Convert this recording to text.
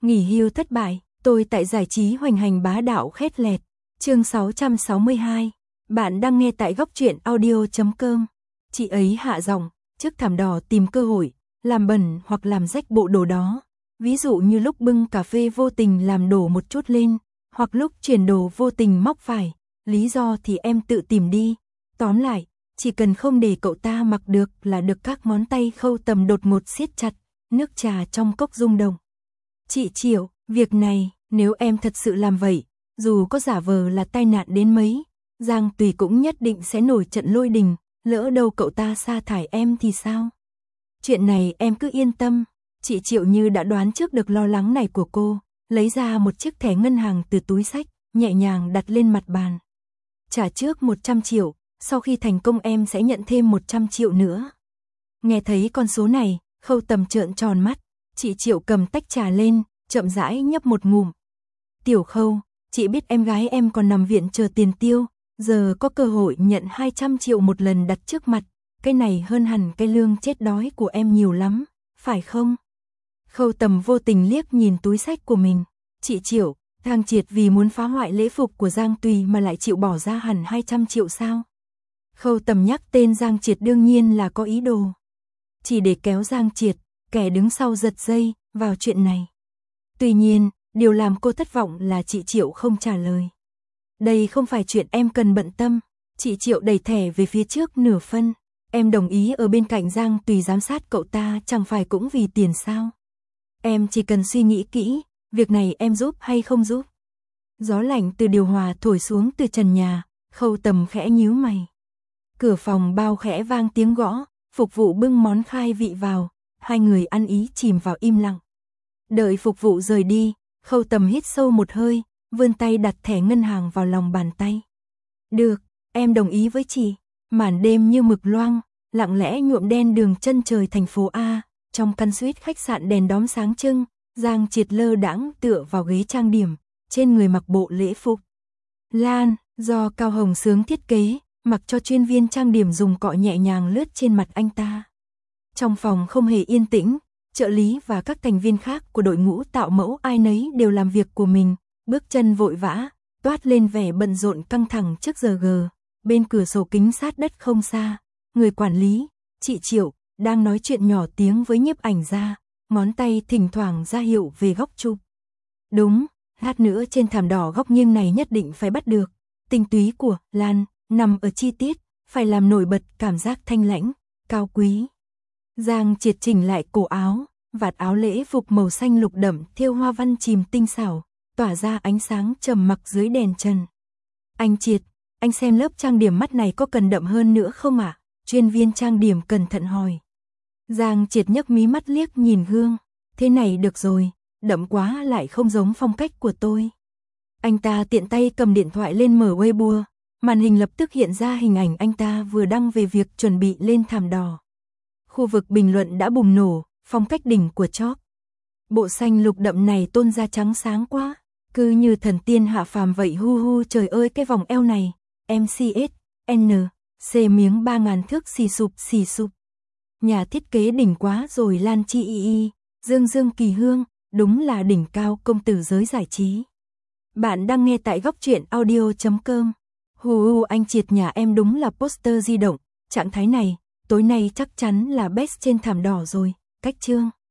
Nghỉ hưu thất bại, tôi tại giải trí hoành hành bá đạo khét lẹt. Chương 662. Bạn đang nghe tại góc truyện audio.com. Chị ấy hạ giọng, trước thảm đỏ tìm cơ hội, làm bẩn hoặc làm rách bộ đồ đó. Ví dụ như lúc bưng cà phê vô tình làm đổ một chút lên, hoặc lúc chuyển đồ vô tình móc phải. Lý do thì em tự tìm đi. Tóm lại, chỉ cần không để cậu ta mặc được là được. Các ngón tay Khâu Tầm đột ngột siết chặt, nước trà trong cốc rung động. Chị Triệu, việc này, nếu em thật sự làm vậy, dù có giả vờ là tai nạn đến mấy, Giang Tùy cũng nhất định sẽ nổi trận lôi đình, lỡ đâu cậu ta sa thải em thì sao? Chuyện này em cứ yên tâm, chị Triệu như đã đoán trước được lo lắng này của cô, lấy ra một chiếc thẻ ngân hàng từ túi xách, nhẹ nhàng đặt lên mặt bàn. Trả trước 100 triệu, sau khi thành công em sẽ nhận thêm 100 triệu nữa. Nghe thấy con số này, Khâu Tầm trợn tròn mắt, chị Triệu cầm tách trà lên, chậm rãi nhấp một ngụm. Tiểu Khâu, chị biết em gái em còn nằm viện chờ tiền tiêu, giờ có cơ hội nhận 200 triệu một lần đặt trước mặt, cái này hơn hẳn cái lương chết đói của em nhiều lắm, phải không? Khâu Tầm vô tình liếc nhìn túi xách của mình, chị Triệu, Giang Triệt vì muốn phá hoại lễ phục của Giang Tùy mà lại chịu bỏ ra hẳn 200 triệu sao? Khâu Tầm nhắc tên Giang Triệt đương nhiên là có ý đồ. Chỉ để kéo Giang Triệt, kẻ đứng sau giật dây, vào chuyện này. Tuy nhiên, điều làm cô thất vọng là chị Triệu không trả lời. Đây không phải chuyện em cần bận tâm, chị Triệu đẩy thẻ về phía trước nửa phân. Em đồng ý ở bên cạnh Giang Tùy giám sát cậu ta chẳng phải cũng vì tiền sao? Em chỉ cần suy nghĩ kỹ, việc này em giúp hay không giúp? Gió lạnh từ điều hòa thổi xuống từ trần nhà, Khâu Tầm khẽ nhíu mày. Cửa phòng bao khẽ vang tiếng gõ, phục vụ bưng món khai vị vào, hai người ăn ý chìm vào im lặng. Đợi phục vụ rời đi, Khâu Tầm hít sâu một hơi, vươn tay đặt thẻ ngân hàng vào lòng bàn tay. Được, em đồng ý với chị. Màn đêm như mực loang, lặng lẽ nhuộm đen đường chân trời thành phố A, trong căn suite khách sạn đèn đóm sáng trưng, Giang Triệt lơ đãng tựa vào ghế trang điểm, trên người mặc bộ lễ phục Lan, do Cao Hồng Sướng thiết kế, mặc cho chuyên viên trang điểm dùng cọ nhẹ nhàng lướt trên mặt anh ta. Trong phòng không hề yên tĩnh, trợ lý và các thành viên khác của đội ngũ tạo mẫu ai nấy đều làm việc của mình, bước chân vội vã, toát lên vẻ bận rộn căng thẳng trước giờ G. Bên cửa sổ kính sát đất không xa, người quản lý, chị Triệu, đang nói chuyện nhỏ tiếng với nhiếp ảnh gia, ngón tay thỉnh thoảng ra hiệu về góc chụp. Đúng, lát nữa trên thảm đỏ góc nghiêng này nhất định phải bắt được. Tinh túy của Lan nằm ở chi tiết, phải làm nổi bật cảm giác thanh lãnh, cao quý. Giang Triệt chỉnh lại cổ áo, vạt áo lễ phục màu xanh lục đậm thêu hoa văn chìm tinh xảo, tỏa ra ánh sáng trầm mặc dưới đèn trần. Anh Triệt, anh xem lớp trang điểm mắt này có cần đậm hơn nữa không ạ? Chuyên viên trang điểm cẩn thận hỏi. Giang Triệt nhấc mí mắt liếc nhìn gương. Thế này được rồi, đậm quá lại không giống phong cách của tôi. Anh ta tiện tay cầm điện thoại lên mở Weibo, màn hình lập tức hiện ra hình ảnh anh ta vừa đăng về việc chuẩn bị lên thảm đỏ. Khu vực bình luận đã bùng nổ, phong cách đỉnh của Chop. Bộ xanh lục đậm này tôn da trắng sáng quá, cứ như thần tiên hạ phàm vậy hu hu trời ơi cái vòng eo này. MCS, N, C miếng 3.000 thước xì sụp. Nhà thiết kế đỉnh quá rồi Lan Chi Y, Dương Kỳ Hương, đúng là đỉnh cao công tử giới giải trí. Bạn đang nghe tại góc truyện audio.com. Hù anh Triệt nhà em đúng là poster di động, trạng thái này, tối nay chắc chắn là best trên thảm đỏ rồi, cách chương.